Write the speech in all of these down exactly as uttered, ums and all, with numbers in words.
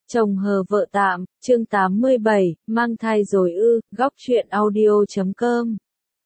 Chồng hờ vợ tạm, chương tám mươi bảy, mang thai rồi ư, góc truyện audio chấm com.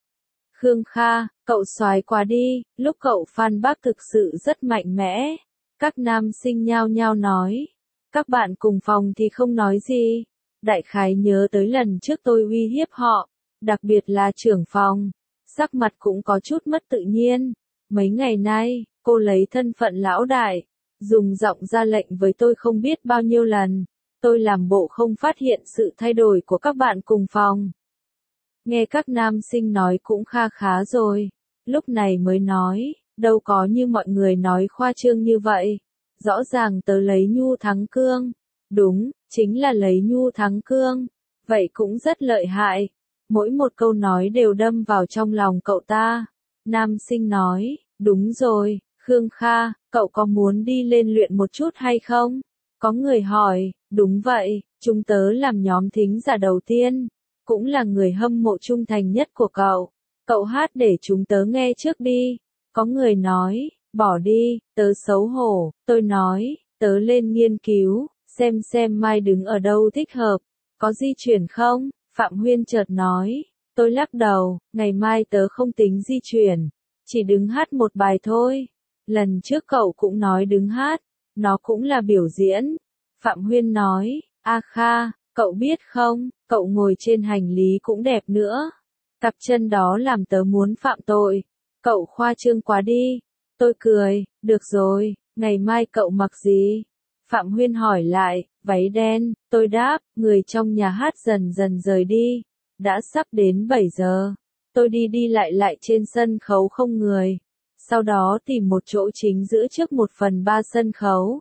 Khương Kha, cậu soái quá đi, lúc cậu phản bác thực sự rất mạnh mẽ. Các nam sinh nhao nhao nói. Các bạn cùng phòng thì không nói gì. Đại khái nhớ tới lần trước tôi uy hiếp họ, đặc biệt là trưởng phòng. Sắc mặt cũng có chút mất tự nhiên. Mấy ngày nay, cô lấy thân phận lão đại, dùng giọng ra lệnh với tôi không biết bao nhiêu lần. Tôi làm bộ không phát hiện sự thay đổi của các bạn cùng phòng. Nghe các nam sinh nói cũng kha khá rồi. Lúc này mới nói, đâu có như mọi người nói khoa trương như vậy. Rõ ràng tớ lấy nhu thắng cương. Đúng, chính là lấy nhu thắng cương. Vậy cũng rất lợi hại. Mỗi một câu nói đều đâm vào trong lòng cậu ta. Nam sinh nói, đúng rồi, Khương Kha, cậu có muốn đi lên luyện một chút hay không? Có người hỏi, đúng vậy, chúng tớ làm nhóm thính giả đầu tiên, cũng là người hâm mộ trung thành nhất của cậu. Cậu hát để chúng tớ nghe trước đi. Có người nói, bỏ đi, tớ xấu hổ. Tôi nói, tớ lên nghiên cứu, xem xem mai đứng ở đâu thích hợp. Có di chuyển không? Phạm Huyên chợt nói. Tôi lắc đầu, ngày mai tớ không tính di chuyển, chỉ đứng hát một bài thôi. Lần trước cậu cũng nói đứng hát, nó cũng là biểu diễn. Phạm Huyên nói, A Kha, cậu biết không, cậu ngồi trên hành lý cũng đẹp nữa. Cặp chân đó làm tớ muốn phạm tội. Cậu khoa trương quá đi. Tôi cười, được rồi, ngày mai cậu mặc gì? Phạm Huyên hỏi lại, váy đen. Tôi đáp, người trong nhà hát dần dần rời đi. Đã sắp đến bảy giờ. Tôi đi đi lại lại trên sân khấu không người. Sau đó tìm một chỗ chính giữa trước một phần ba sân khấu.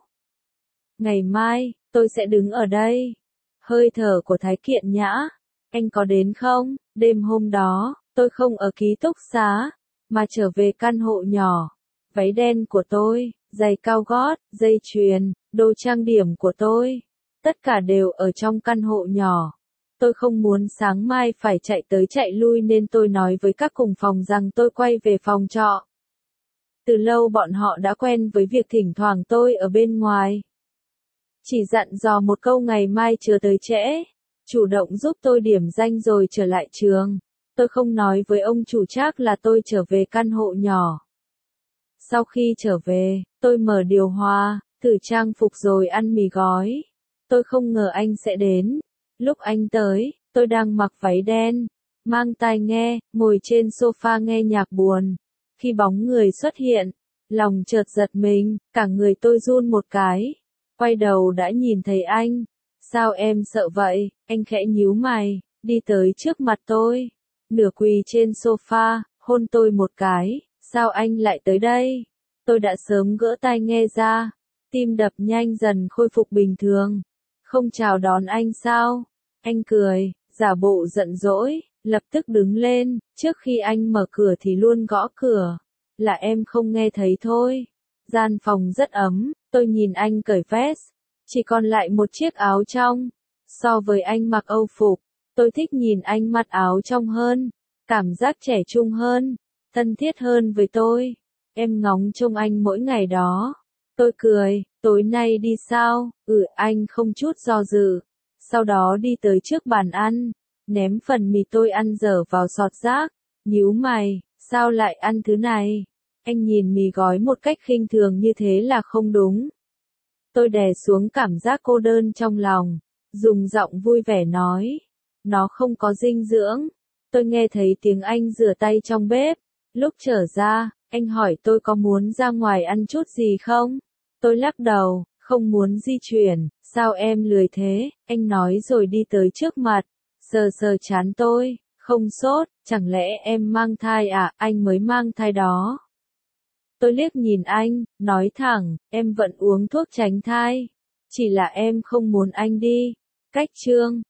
Ngày mai, tôi sẽ đứng ở đây. Hơi thở của Thái Kiện Nhã. Anh có đến không? Đêm hôm đó, tôi không ở ký túc xá, mà trở về căn hộ nhỏ. Váy đen của tôi, giày cao gót, dây chuyền, đồ trang điểm của tôi. Tất cả đều ở trong căn hộ nhỏ. Tôi không muốn sáng mai phải chạy tới chạy lui nên tôi nói với các cùng phòng rằng tôi quay về phòng trọ. Từ lâu bọn họ đã quen với việc thỉnh thoảng tôi ở bên ngoài. Chỉ dặn dò một câu ngày mai chưa tới trễ, chủ động giúp tôi điểm danh rồi trở lại trường. Tôi không nói với ông chủ Trác là tôi trở về căn hộ nhỏ. Sau khi trở về, tôi mở điều hòa, thử trang phục rồi ăn mì gói. Tôi không ngờ anh sẽ đến. Lúc anh tới, tôi đang mặc váy đen, mang tai nghe, ngồi trên sofa nghe nhạc buồn. Khi bóng người xuất hiện, lòng chợt giật mình, cả người tôi run một cái. Quay đầu đã nhìn thấy anh. Sao em sợ vậy? Anh khẽ nhíu mày, đi tới trước mặt tôi. Nửa quỳ trên sofa, hôn tôi một cái. Sao anh lại tới đây? Tôi đã sớm gỡ tai nghe ra. Tim đập nhanh dần khôi phục bình thường. Không chào đón anh sao? Anh cười, giả bộ giận dỗi, lập tức đứng lên. Trước khi anh mở cửa thì luôn gõ cửa. Là em không nghe thấy thôi. Gian phòng rất ấm, tôi nhìn anh cởi vest. Chỉ còn lại một chiếc áo trong. So với anh mặc Âu phục, tôi thích nhìn anh mặc áo trong hơn. Cảm giác trẻ trung hơn, thân thiết hơn với tôi. Em ngóng trông anh mỗi ngày đó. Tôi cười, tối nay đi sao? Ừ, anh không chút do dự. Sau đó đi tới trước bàn ăn, ném phần mì tôi ăn dở vào sọt rác. Nhíu mày, sao lại ăn thứ này? Anh nhìn mì gói một cách khinh thường như thế là không đúng. Tôi đè xuống cảm giác cô đơn trong lòng, dùng giọng vui vẻ nói. Nó không có dinh dưỡng. Tôi nghe thấy tiếng anh rửa tay trong bếp. Lúc trở ra, anh hỏi tôi có muốn ra ngoài ăn chút gì không? Tôi lắc đầu, không muốn di chuyển. Sao em lười thế? Anh nói rồi đi tới trước mặt, sờ sờ trán tôi. Không sốt, chẳng lẽ em mang thai à? Anh mới mang thai đó. Tôi liếc nhìn anh, nói thẳng, em vẫn uống thuốc tránh thai. Chỉ là em không muốn anh đi. Cách chương.